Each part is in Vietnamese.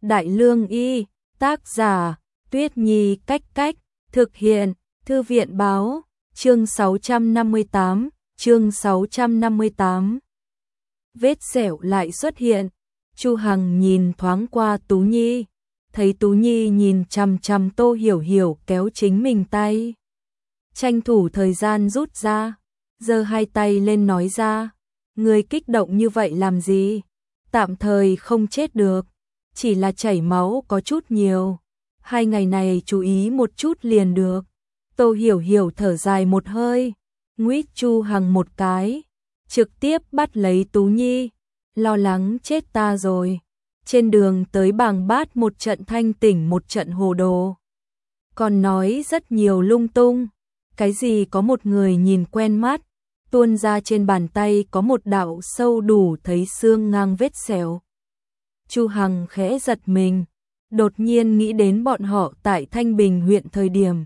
Đại Lương Y, tác giả, Tuyết Nhi Cách Cách, thực hiện, Thư viện Báo, chương 658, chương 658. Vết sẹo lại xuất hiện, Chu Hằng nhìn thoáng qua Tú Nhi, thấy Tú Nhi nhìn chằm chằm Tô Hiểu Hiểu kéo chính mình tay. Tranh thủ thời gian rút ra, giơ hai tay lên nói ra, người kích động như vậy làm gì? Tạm thời không chết được, chỉ là chảy máu có chút nhiều. 2 ngày này chú ý một chút liền được. Tô Hiểu Hiểu thở dài một hơi, nguýt Chu Hằng một cái, trực tiếp bắt lấy Tú Nhi, lo lắng chết ta rồi. Trên đường tới Bàng Bát một trận thanh tỉnh một trận hồ đồ. Còn nói rất nhiều lung tung, cái gì có một người nhìn quen mắt, tuôn ra trên bàn tay có một đạo sâu đủ thấy xương ngang vết sẹo. Chu Hằng khẽ giật mình, đột nhiên nghĩ đến bọn họ tại Thanh Bình huyện thời điểm.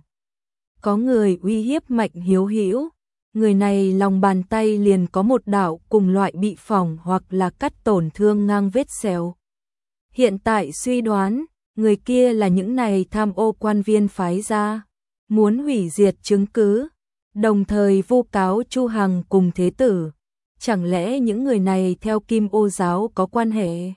Có người uy hiếp Mạnh Hiếu Hữu, người này lòng bàn tay liền có một đạo cùng loại bị phỏng hoặc là cắt tổn thương ngang vết sẹo. Hiện tại suy đoán, người kia là những này tham ô quan viên phái ra, muốn hủy diệt chứng cứ, đồng thời vu cáo Chu Hằng cùng Thế Tử. Chẳng lẽ những người này theo Kim Ô giáo có quan hệ?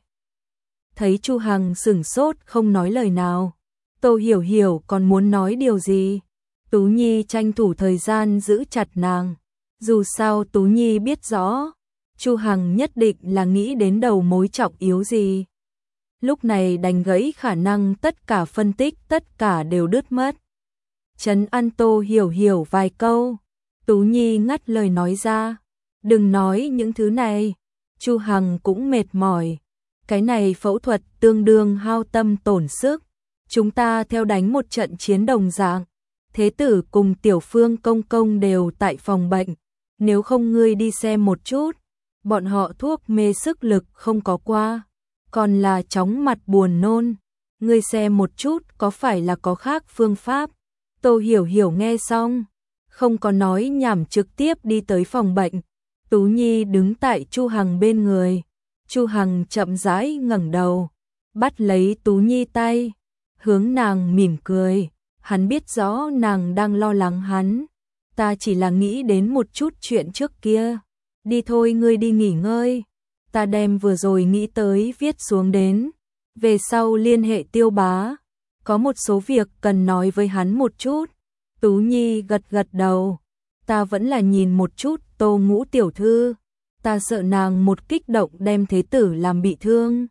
Thấy Chu Hằng sửng sốt không nói lời nào, Tô Hiểu Hiểu còn muốn nói điều gì. Tú Nhi tranh thủ thời gian giữ chặt nàng. Dù sao Tú Nhi biết rõ, Chu Hằng nhất định là nghĩ đến đầu mối trọng yếu gì. Lúc này đành gãy khả năng tất cả phân tích tất cả đều đứt mất. Trấn an Tô Hiểu Hiểu vài câu, Tú Nhi ngắt lời nói ra, đừng nói những thứ này. Chu Hằng cũng mệt mỏi, cái này phẫu thuật tương đương hao tâm tổn sức, chúng ta theo đánh một trận chiến đồng dạng. Thế Tử cùng Tiểu Phương công công đều tại phòng bệnh, nếu không ngươi đi xem một chút, bọn họ thuốc mê sức lực không có qua, còn là chóng mặt buồn nôn, ngươi xem một chút có phải là có khác phương pháp. Tô Hiểu Hiểu nghe xong, không có nói nhảm trực tiếp đi tới phòng bệnh. Tú Nhi đứng tại Chu Hằng bên người, Chu Hằng chậm rãi ngẩng đầu, bắt lấy Tú Nhi tay, hướng nàng mỉm cười. Hắn biết rõ nàng đang lo lắng hắn, ta chỉ là nghĩ đến một chút chuyện trước kia. Đi thôi, ngươi đi nghỉ ngơi, ta đem vừa rồi nghĩ tới viết xuống đến, về sau liên hệ Tiêu bá, có một số việc cần nói với hắn một chút. Tú Nhi gật gật đầu, ta vẫn là nhìn một chút Tô Ngũ tiểu thư, ta sợ nàng một kích động đem Thế Tử làm bị thương.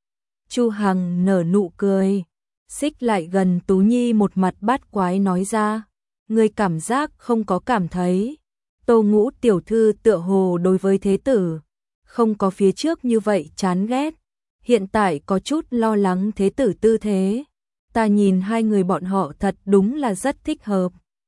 Chu Hằng nở nụ cười, xích lại gần Tú Nhi một mặt bát quái nói ra, ngươi cảm giác không có cảm thấy Tô Ngũ tiểu thư tựa hồ đối với Thế Tử không có phía trước như vậy chán ghét, hiện tại có chút lo lắng Thế Tử tư thế, ta nhìn hai người bọn họ thật đúng là rất thích hợp.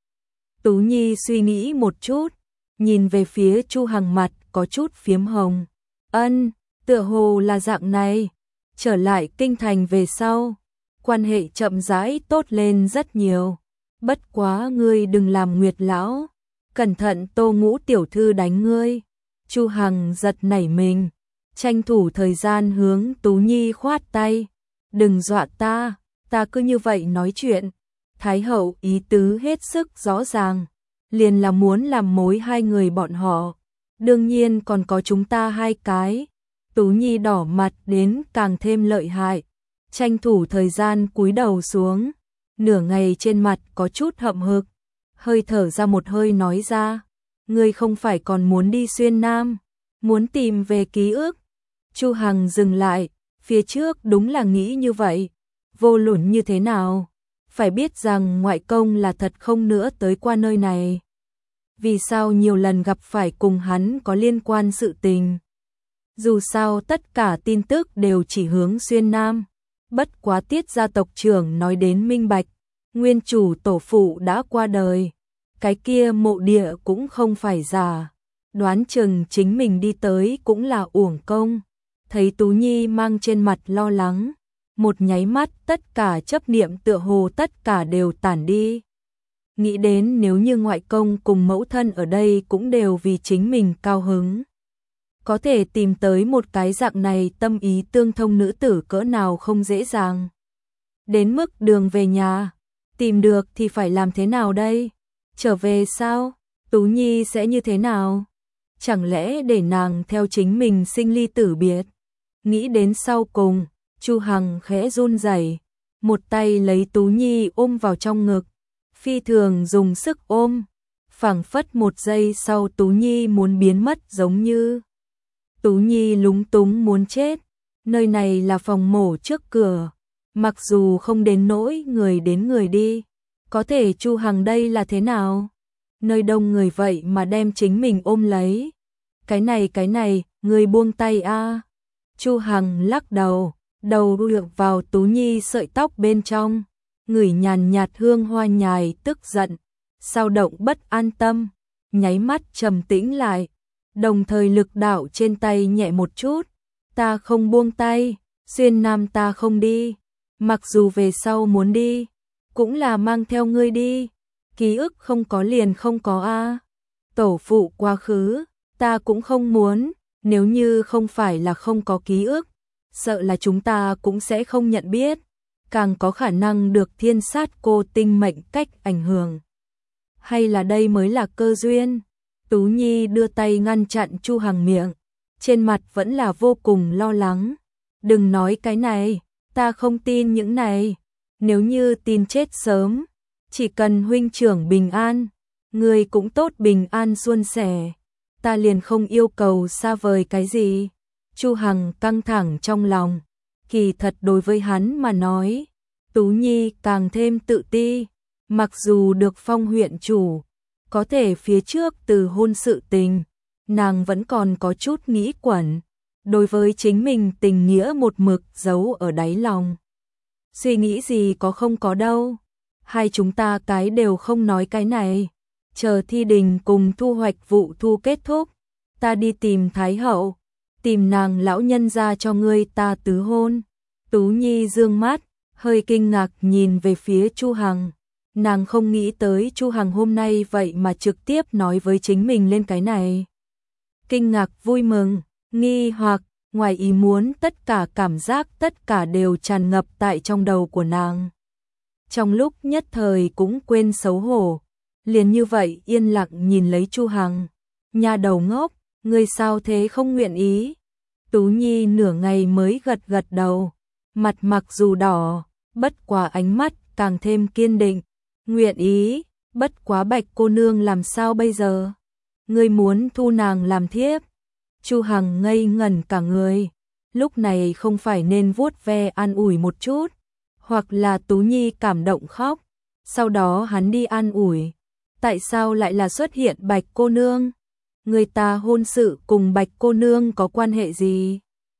Tú Nhi suy nghĩ một chút, nhìn về phía Chu Hằng, mặt có chút phiếm hồng. Ân, tựa hồ là dạng này, trở lại kinh thành về sau, quan hệ chậm rãi tốt lên rất nhiều. Bất quá ngươi đừng làm Nguyệt lão, cẩn thận Tô Ngũ tiểu thư đánh ngươi. Chu Hằng giật nảy mình, tranh thủ thời gian hướng Tú Nhi khoát tay, đừng dọa ta, ta cứ như vậy nói chuyện. Thái hậu ý tứ hết sức rõ ràng, liền là muốn làm mối hai người bọn họ, đương nhiên còn có chúng ta hai cái. Tú Nhi đỏ mặt đến càng thêm lợi hại, tranh thủ thời gian cúi đầu xuống, nửa ngày trên mặt có chút hậm hực, hơi thở ra một hơi nói ra, ngươi không phải còn muốn đi Xuyên Nam, muốn tìm về ký ức. Chu Hằng dừng lại, phía trước đúng là nghĩ như vậy, vô luận như thế nào, phải biết rằng ngoại công là thật không nữa tới qua nơi này. Vì sao nhiều lần gặp phải cùng hắn có liên quan sự tình? Dù sao tất cả tin tức đều chỉ hướng Xuyên Nam. Bất quá Tiết gia tộc trưởng nói đến minh bạch, nguyên chủ tổ phụ đã qua đời, cái kia mộ địa cũng không phải giả, đoán chừng chính mình đi tới cũng là uổng công. Thấy Tú Nhi mang trên mặt lo lắng, một nháy mắt tất cả chấp niệm tựa hồ tất cả đều tản đi. Nghĩ đến nếu như ngoại công cùng mẫu thân ở đây cũng đều vì chính mình cao hứng. Có thể tìm tới một cái dạng này tâm ý tương thông nữ tử cỡ nào không dễ dàng. Đến mức đường về nhà, tìm được thì phải làm thế nào đây? Trở về sao? Tú Nhi sẽ như thế nào? Chẳng lẽ để nàng theo chính mình sinh ly tử biệt? Nghĩ đến sau cùng, Chu Hằng khẽ run rẩy, một tay lấy Tú Nhi ôm vào trong ngực, phi thường dùng sức ôm, phảng phất một giây sau Tú Nhi muốn biến mất giống như. Tú Nhi lúng túng muốn chết, nơi này là phòng mổ trước cửa, mặc dù không đến nỗi người đến người đi, có thể Chu Hằng đây là thế nào? Nơi đông người vậy mà đem chính mình ôm lấy. Cái này, người buông tay a. Chu Hằng lắc đầu, đầu dựa vào Tú Nhi sợi tóc bên trong, ngửi nhàn nhạt hương hoa nhài tức giận, sao động bất an tâm, nháy mắt trầm tĩnh lại, đồng thời lực đạo trên tay nhẹ một chút, ta không buông tay, Xuyên Nam ta không đi, mặc dù về sau muốn đi, cũng là mang theo ngươi đi, ký ức không có liền không có a. Tổ phụ quá khứ, ta cũng không muốn, nếu như không phải là không có ký ức, sợ là chúng ta cũng sẽ không nhận biết, càng có khả năng được thiên sát cô tinh mệnh cách ảnh hưởng. Hay là đây mới là cơ duyên? Tú Nhi đưa tay ngăn chặn Chu Hằng miệng, trên mặt vẫn là vô cùng lo lắng. Đừng nói cái này, ta không tin những này. Nếu như tin chết sớm, chỉ cần huynh trưởng bình an, người cũng tốt bình an suôn sẻ, ta liền không yêu cầu xa vời cái gì. Chu Hằng căng thẳng trong lòng, kỳ thật đối với hắn mà nói, Tú Nhi càng thêm tự ti, mặc dù được phong huyện chủ, có thể phía trước từ hôn sự tình, nàng vẫn còn có chút nghĩ quẩn, đối với chính mình tình nghĩa một mực giấu ở đáy lòng. Suy nghĩ gì có không có đâu, hai chúng ta cái đều không nói cái này, chờ thi đình cùng thu hoạch vụ thu kết thúc, ta đi tìm Thái hậu, tìm nàng lão nhân ra cho ngươi ta tứ hôn. Tú Nhi dương mắt, hơi kinh ngạc nhìn về phía Chu Hằng, nàng không nghĩ tới Chu Hằng hôm nay vậy mà trực tiếp nói với chính mình lên cái này. Kinh ngạc, vui mừng, nghi hoặc, ngoài ý muốn, tất cả cảm giác tất cả đều tràn ngập tại trong đầu của nàng. Trong lúc nhất thời cũng quên xấu hổ, liền như vậy yên lặng nhìn lấy Chu Hằng. Nhà đầu ngốc, ngươi sao thế không nguyện ý? Tú Nhi nửa ngày mới gật gật đầu, mặt mặc dù đỏ, bất quá ánh mắt càng thêm kiên định. Nguyện ý, bất quá Bạch cô nương làm sao bây giờ? Ngươi muốn thu nàng làm thiếp? Chu Hằng ngây ngẩn cả người, lúc này không phải nên vuốt ve an ủi một chút, hoặc là Tú Nhi cảm động khóc, sau đó hắn đi an ủi. Tại sao lại là xuất hiện Bạch cô nương? Người ta hôn sự cùng Bạch cô nương có quan hệ gì?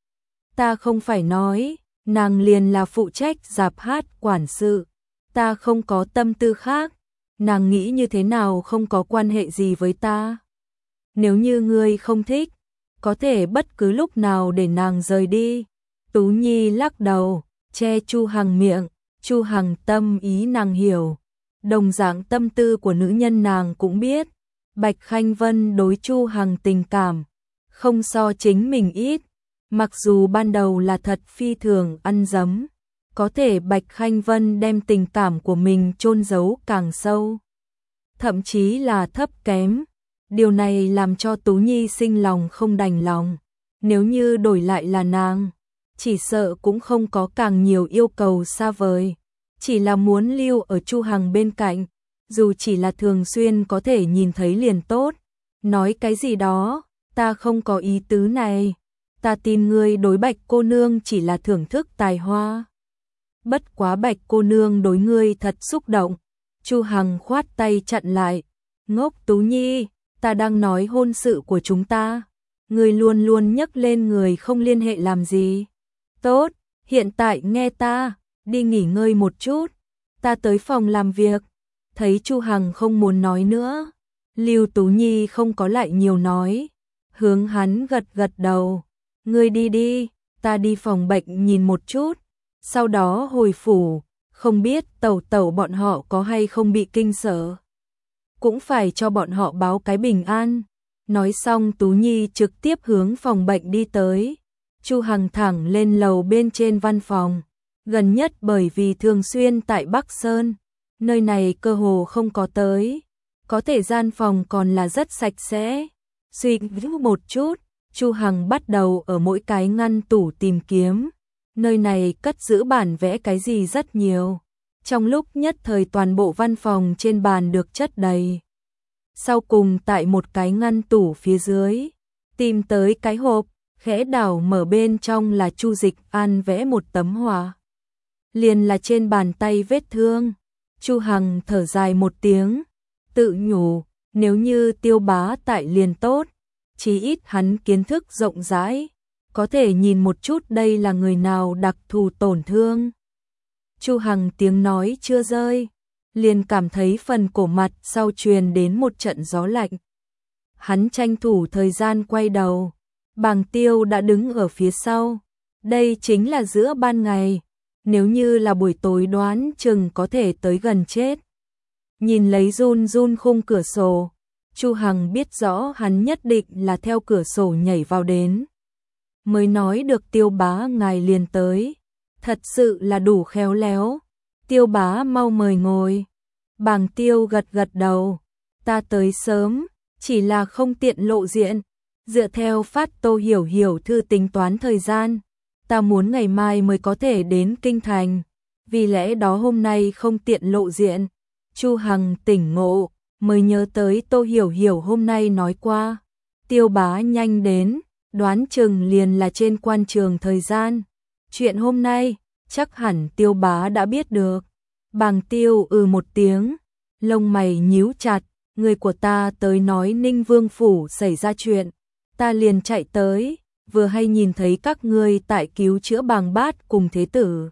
Ta không phải nói, nàng liền là phụ trách dạp hát quản sự, ta không có tâm tư khác, nàng nghĩ như thế nào không có quan hệ gì với ta. Nếu như ngươi không thích, có thể bất cứ lúc nào để nàng rời đi. Tú Nhi lắc đầu, che Chu Hằng miệng, Chu Hằng tâm ý nàng hiểu, đồng dạng tâm tư của nữ nhân nàng cũng biết. Bạch Khanh Vân đối Chu Hằng tình cảm không so chính mình ít, mặc dù ban đầu là thật phi thường ăn dấm, có thể Bạch Khanh Vân đem tình cảm của mình chôn giấu càng sâu, thậm chí là thấp kém. Điều này làm cho Tú Nhi sinh lòng không đành lòng, nếu như đổi lại là nàng, chỉ sợ cũng không có càng nhiều yêu cầu xa vời, chỉ là muốn lưu ở Chu Hằng bên cạnh, dù chỉ là thường xuyên có thể nhìn thấy liền tốt. Nói cái gì đó, ta không có ý tứ này, ta tin ngươi đối Bạch cô nương chỉ là thưởng thức tài hoa. Bất quá Bạch cô nương đối ngươi thật xúc động. Chu Hằng khoát tay chặn lại, ngốc Tú Nhi, ta đang nói hôn sự của chúng ta, ngươi luôn luôn nhắc lên người không liên hệ làm gì. Tốt, hiện tại nghe ta, đi nghỉ ngơi một chút, ta tới phòng làm việc. Thấy Chu Hằng không muốn nói nữa, Lưu Tú Nhi không có lại nhiều nói, hướng hắn gật gật đầu. Ngươi đi đi, ta đi phòng bệnh nhìn một chút, sau đó hồi phủ, không biết tẩu tẩu bọn họ có hay không bị kinh sợ. Cũng phải cho bọn họ báo cái bình an. Nói xong Tú Nhi trực tiếp hướng phòng bệnh đi tới. Chu Hằng thẳng lên lầu bên trên văn phòng. Gần nhất bởi vì thường xuyên tại Bắc Sơn, nơi này cơ hồ không có tới. Có thể gian phòng còn là rất sạch sẽ. Suy nghĩ một chút, Chu Hằng bắt đầu ở mỗi cái ngăn tủ tìm kiếm. Nơi này cất giữ bản vẽ cái gì rất nhiều. Trong lúc nhất thời toàn bộ văn phòng trên bàn được chất đầy. Sau cùng tại một cái ngăn tủ phía dưới, tìm tới cái hộp, khẽ đảo mở bên trong là Chu Dịch An vẽ một tấm họa. Liền là trên bàn tay vết thương. Chu Hằng thở dài một tiếng, tự nhủ, nếu như Tiêu Bá tại liền tốt, chí ít hắn kiến thức rộng rãi, có thể nhìn một chút đây là người nào đặc thù tổn thương. Chu Hằng tiếng nói chưa rơi, liền cảm thấy phần cổ mặt sau truyền đến một trận gió lạnh. Hắn tranh thủ thời gian quay đầu, Bàng Tiêu đã đứng ở phía sau. Đây chính là giữa ban ngày, nếu như là buổi tối đoán chừng có thể tới gần chết. Nhìn lấy run run khung cửa sổ, Chu Hằng biết rõ hắn nhất định là theo cửa sổ nhảy vào đến. Mới nói được Tiêu Bá ngài liền tới, thật sự là đủ khéo léo. Tiêu Bá mau mời ngồi. Bàng Tiêu gật gật đầu, ta tới sớm, chỉ là không tiện lộ diện. Dựa theo phát Tô Hiểu Hiểu thư tính toán thời gian, ta muốn ngày mai mới có thể đến Kinh Thành, vì lẽ đó hôm nay không tiện lộ diện. Chu Hằng tỉnh ngộ, mới nhớ tới Tô Hiểu Hiểu hôm nay nói qua. Tiêu Bá nhanh đến, đoán chừng liền là trên quan trường thời gian. Chuyện hôm nay, chắc hẳn Tiêu Bá đã biết được. Bàng Tiêu một tiếng, lông mày nhíu chặt, người của ta tới nói Ninh Vương Phủ xảy ra chuyện. Ta liền chạy tới, vừa hay nhìn thấy các ngươi tại cứu chữa Bàng Bát cùng Thế Tử.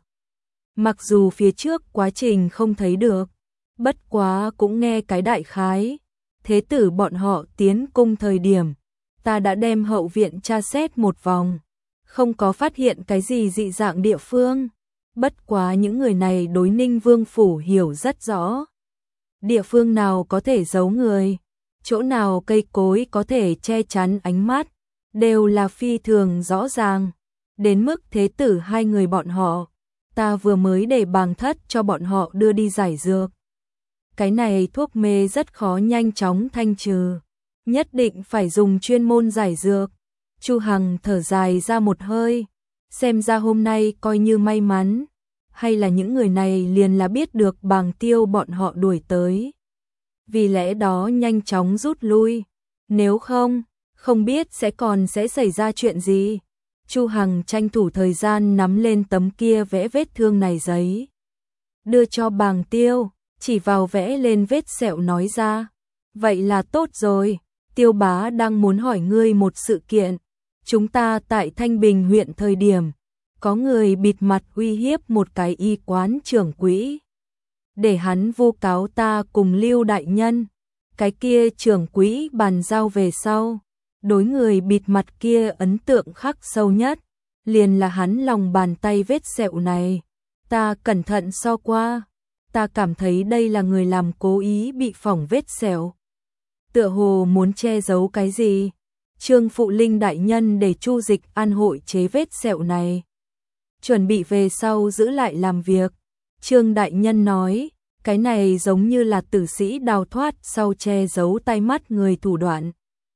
Mặc dù phía trước quá trình không thấy được, bất quá cũng nghe cái đại khái. Thế Tử bọn họ tiến cung thời điểm, ta đã đem hậu viện tra xét một vòng, không có phát hiện cái gì dị dạng địa phương. Bất quá những người này đối Ninh Vương Phủ hiểu rất rõ. Địa phương nào có thể giấu người, chỗ nào cây cối có thể che chắn ánh mắt, đều là phi thường rõ ràng. Đến mức Thế Tử hai người bọn họ, ta vừa mới để Bàng Thất cho bọn họ đưa đi giải dược. Cái này thuốc mê rất khó nhanh chóng thanh trừ, nhất định phải dùng chuyên môn giải dược. Chu Hằng thở dài ra một hơi, xem ra hôm nay coi như may mắn, hay là những người này liền là biết được Bàng Tiêu bọn họ đuổi tới. Vì lẽ đó nhanh chóng rút lui, nếu không, không biết sẽ xảy ra chuyện gì. Chu Hằng tranh thủ thời gian nắm lên tấm kia vẽ vết thương này giấy, đưa cho Bàng Tiêu, chỉ vào vẽ lên vết sẹo nói ra, vậy là tốt rồi, Tiêu Bá đang muốn hỏi ngươi một sự kiện. Chúng ta tại Thanh Bình huyện thời điểm, có người bịt mặt uy hiếp một cái y quán trưởng quỹ, để hắn vu cáo ta cùng Lưu đại nhân. Cái kia trưởng quỹ bàn giao về sau, đối người bịt mặt kia ấn tượng khắc sâu nhất, liền là hắn lòng bàn tay vết sẹo này. Ta cẩn thận so qua, ta cảm thấy đây là người làm cố ý bị phỏng vết sẹo, tựa hồ muốn che giấu cái gì. Trương Phụ Linh đại nhân để Chu Dịch An hội chế vết sẹo này, chuẩn bị về sau giữ lại làm việc. Trương đại nhân nói, cái này giống như là tử sĩ đào thoát sau che giấu tay mắt người thủ đoạn.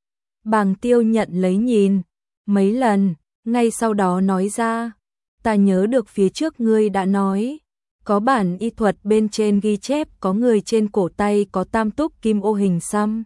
Bàng Tiêu nhận lấy nhìn mấy lần, ngay sau đó nói ra, ta nhớ được phía trước ngươi đã nói, có bản y thuật bên trên ghi chép có người trên cổ tay có tam túc kim ô hình xăm.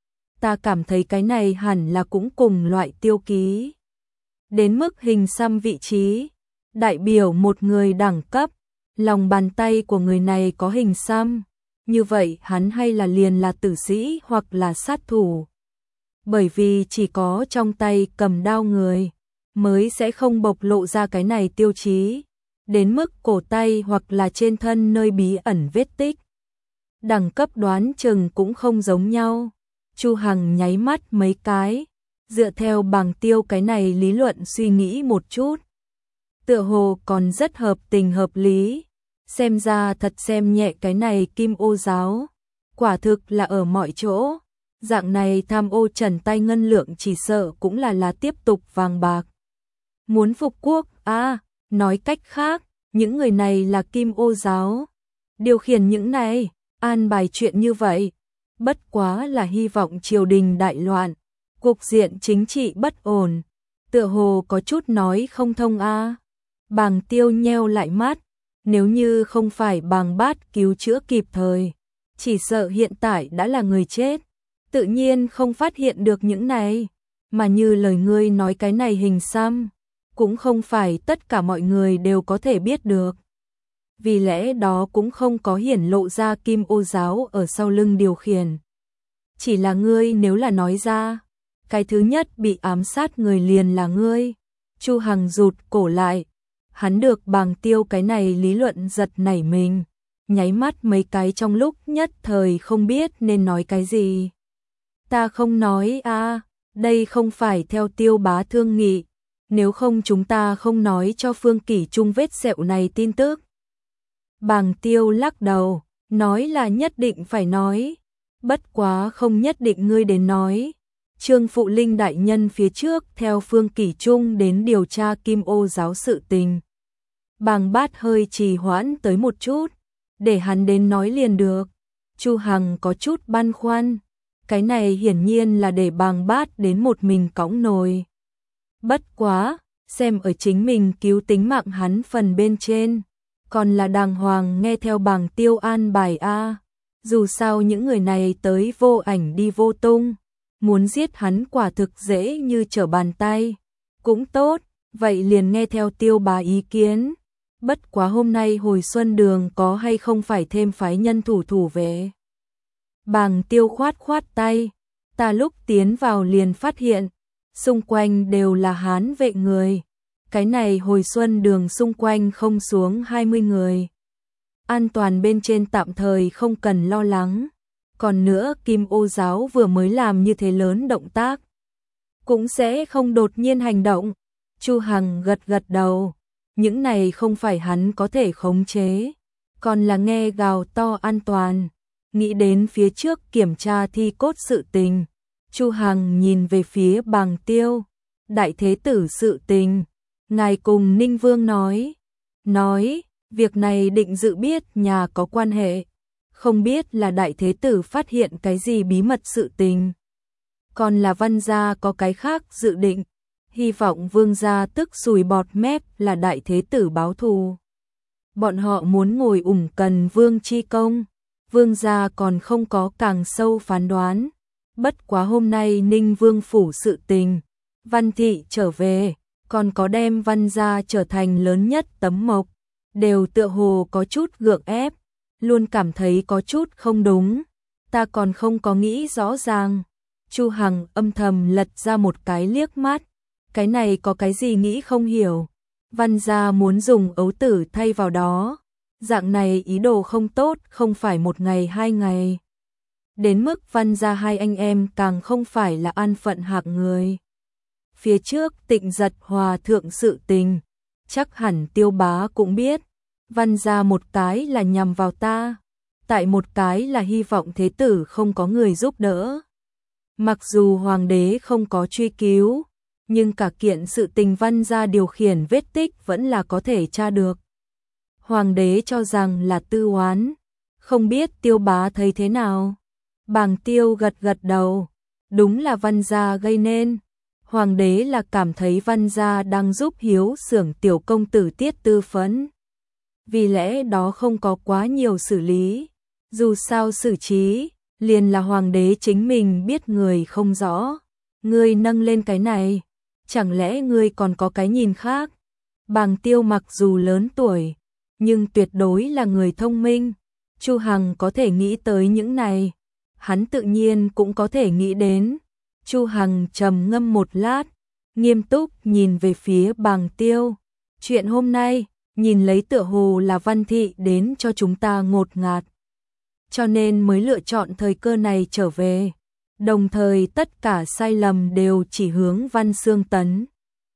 Ta cảm thấy cái này hẳn là cũng cùng loại tiêu ký. Đến mức hình xăm vị trí, đại biểu một người đẳng cấp, lòng bàn tay của người này có hình xăm, như vậy hắn hay là liền là tử sĩ hoặc là sát thủ. Bởi vì chỉ có trong tay cầm đao người, mới sẽ không bộc lộ ra cái này tiêu chí, đến mức cổ tay hoặc là trên thân nơi bí ẩn vết tích. Đẳng cấp đoán chừng cũng không giống nhau. Chu Hằng nháy mắt mấy cái, dựa theo Bàng Tiêu cái này lý luận suy nghĩ một chút, tựa hồ còn rất hợp tình hợp lý. Xem ra thật xem nhẹ cái này Kim Ô giáo, quả thực là ở mọi chỗ. Dạng này tham ô trần tay ngân lượng chỉ sợ cũng là tiếp tục vàng bạc. Muốn phục quốc, nói cách khác, những người này là Kim Ô giáo. Điều khiển những này, an bài chuyện như vậy. Bất quá là hy vọng triều đình đại loạn, cục diện chính trị bất ổn. Tựa hồ có chút nói không thông Bàng Tiêu nheo lại mắt, nếu như không phải Bàng Bát cứu chữa kịp thời, chỉ sợ hiện tại đã là người chết. Tự nhiên không phát hiện được những này, mà như lời ngươi nói cái này hình xăm, cũng không phải tất cả mọi người đều có thể biết được. Vì lẽ đó cũng không có hiển lộ ra Kim Ô giáo ở sau lưng điều khiển. Chỉ là ngươi nếu là nói ra, cái thứ nhất bị ám sát người liền là ngươi. Chu Hằng rụt cổ lại, hắn được Bàng Tiêu cái này lý luận giật nảy mình, nháy mắt mấy cái trong lúc nhất thời không biết nên nói cái gì. Ta không nói đây không phải theo Tiêu bá thương nghị, nếu không chúng ta không nói cho Phương Kỷ Trung vết sẹo này tin tức. Bàng Tiêu lắc đầu, nói là nhất định phải nói, bất quá không nhất định ngươi đến nói. Trương Phụ Linh đại nhân phía trước theo Phương Kỷ Trung đến điều tra Kim Ô giáo sự tình. Bàng Bát hơi trì hoãn tới một chút, để hắn đến nói liền được. Chu Hằng có chút băn khoăn, cái này hiển nhiên là để Bàng Bát đến một mình cõng nồi. Bất quá, xem ở chính mình cứu tính mạng hắn phần bên trên, còn là đàng hoàng nghe theo Bàng Tiêu an bài Dù sao những người này tới vô ảnh đi vô tung, muốn giết hắn quả thực dễ như trở bàn tay. Cũng tốt, vậy liền nghe theo Tiêu bá ý kiến. Bất quá hôm nay hồi xuân đường có hay không phải thêm phái nhân thủ về. Bàng Tiêu khoát khoát tay, ta lúc tiến vào liền phát hiện, xung quanh đều là Hán vệ người. Cái này hồi xuân đường xung quanh không xuống 20 người. An toàn bên trên tạm thời không cần lo lắng. Còn nữa Kim Ô giáo vừa mới làm như thế lớn động tác, cũng sẽ không đột nhiên hành động. Chu Hằng gật gật đầu, những này không phải hắn có thể khống chế, còn là nghe gào to an toàn. Nghĩ đến phía trước kiểm tra thi cốt sự tình, Chu Hằng nhìn về phía Bàng Tiêu, đại thế tử sự tình, ngài cùng Ninh Vương nói, việc này định dự biết nhà có quan hệ, không biết là đại thế tử phát hiện cái gì bí mật sự tình, còn là Văn gia có cái khác dự định, hy vọng Vương gia tức sùi bọt mép là đại thế tử báo thù. Bọn họ muốn ngồi ủng cần Vương chi công, Vương gia còn không có càng sâu phán đoán. Bất quá hôm nay Ninh Vương phủ sự tình, Văn thị trở về, còn có đem Văn gia trở thành lớn nhất tấm mộc, đều tựa hồ có chút gượng ép, luôn cảm thấy có chút không đúng. Ta còn không có nghĩ rõ ràng. Chu Hằng âm thầm lật ra một cái liếc mắt, cái này có cái gì nghĩ không hiểu. Văn gia muốn dùng ấu tử thay vào đó, dạng này ý đồ không tốt, không phải một ngày hai ngày. Đến mức Văn gia hai anh em càng không phải là an phận hạng người. Phía trước Tịnh Giật hòa thượng sự tình, chắc hẳn Tiêu bá cũng biết. Văn gia một cái là nhằm vào ta, tại một cái là hy vọng thế tử không có người giúp đỡ. Mặc dù hoàng đế không có truy cứu, nhưng cả kiện sự tình Văn gia điều khiển vết tích vẫn là có thể tra được. Hoàng đế cho rằng là tư oán, không biết Tiêu bá thấy thế nào. Bàng Tiêu gật gật đầu, đúng là Văn gia gây nên. Hoàng đế là cảm thấy Văn gia đang giúp Hiếu xưởng tiểu công tử Tiết Tư Phấn. Vì lẽ đó không có quá nhiều xử lý. Dù sao xử trí, liền là hoàng đế chính mình biết người không rõ. Ngươi nâng lên cái này, chẳng lẽ ngươi còn có cái nhìn khác? Bàng Tiêu mặc dù lớn tuổi, nhưng tuyệt đối là người thông minh. Chu Hằng có thể nghĩ tới những này, hắn tự nhiên cũng có thể nghĩ đến. Chu Hằng trầm ngâm một lát, nghiêm túc nhìn về phía Bàng Tiêu. Chuyện hôm nay, nhìn lấy tựa hồ là Văn thị đến cho chúng ta ngột ngạt, cho nên mới lựa chọn thời cơ này trở về. Đồng thời tất cả sai lầm đều chỉ hướng Văn Xương Tấn.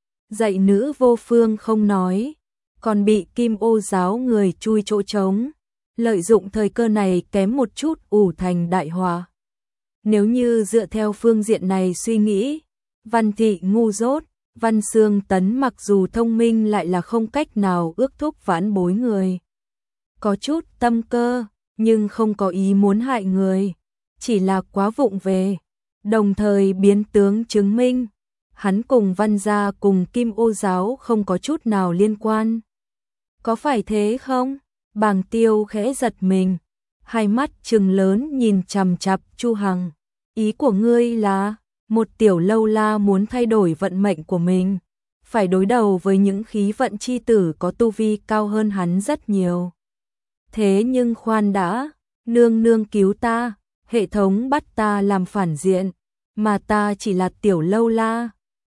Dạy nữ vô phương không nói, còn bị Kim Ô giáo người chui chỗ trống, lợi dụng thời cơ này kém một chút ủ thành đại họa. Nếu như dựa theo phương diện này suy nghĩ, Văn Thị ngu dốt, Văn Xương Tấn mặc dù thông minh lại là không cách nào ước thúc vãn bối người. Có chút tâm cơ, nhưng không có ý muốn hại người, chỉ là quá vụng về. Đồng thời biến tướng chứng minh, hắn cùng Văn gia cùng Kim Ô giáo không có chút nào liên quan. Có phải thế không? Bàng Tiêu khẽ giật mình, hai mắt trừng lớn nhìn chằm chằm Chu Hằng. Ý của ngươi là, một tiểu lâu la muốn thay đổi vận mệnh của mình, phải đối đầu với những khí vận chi tử có tu vi cao hơn hắn rất nhiều. Thế nhưng khoan đã, nương nương cứu ta, hệ thống bắt ta làm phản diện, mà ta chỉ là tiểu lâu la,